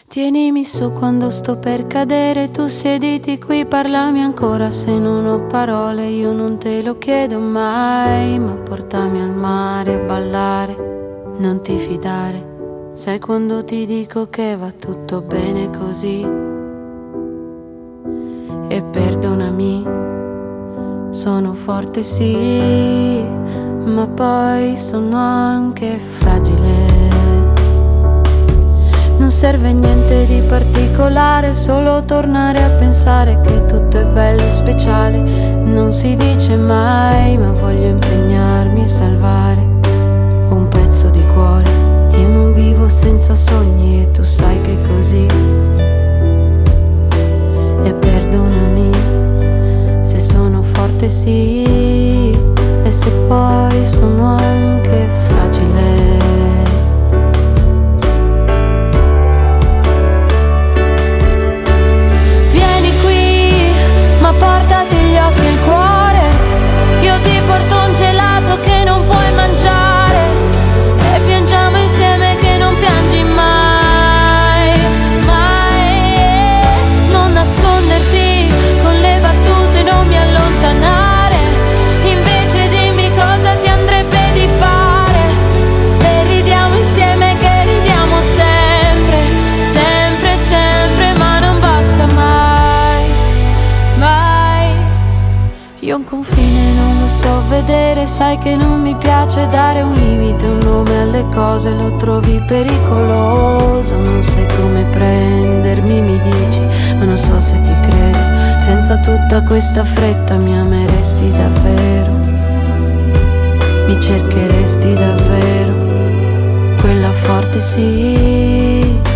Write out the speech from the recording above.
Tienimi su quando sto per cadere, tu siediti qui, parlami ancora. Se non ho parole io non te lo chiedo mai, ma portami al mare a ballare, non ti fidare. Sai quando ti dico che va tutto bene così? E perdonami, sono forte sì, ma poi sono anche fragile. Non serve niente di particolare, solo tornare a pensare che tutto è bello e speciale. Non si dice mai, ma voglio impegnarmi a salvare un pezzo di cuore. Io non vivo senza sogni e tu sai che è così. E perdonami se sono forte sì, e se poi sono anche fragile. Portati gli occhi e il cuore, io ti porto un gelato che non puoi mangiare, e piangiamo insieme che non piangi mai, mai. Non nasconderti con le battute, non mi allontanare, invece dimmi cosa ti andrebbe di fare, e ridiamo insieme che ridiamo sempre, sempre, sempre, ma non basta mai. Io un confine non lo so vedere, sai che non mi piace dare un limite, un nome alle cose, lo trovi pericoloso. Non sai come prendermi, mi dici, ma non so se ti credo. Senza tutta questa fretta mi ameresti davvero, mi cercheresti davvero, quella forte sì.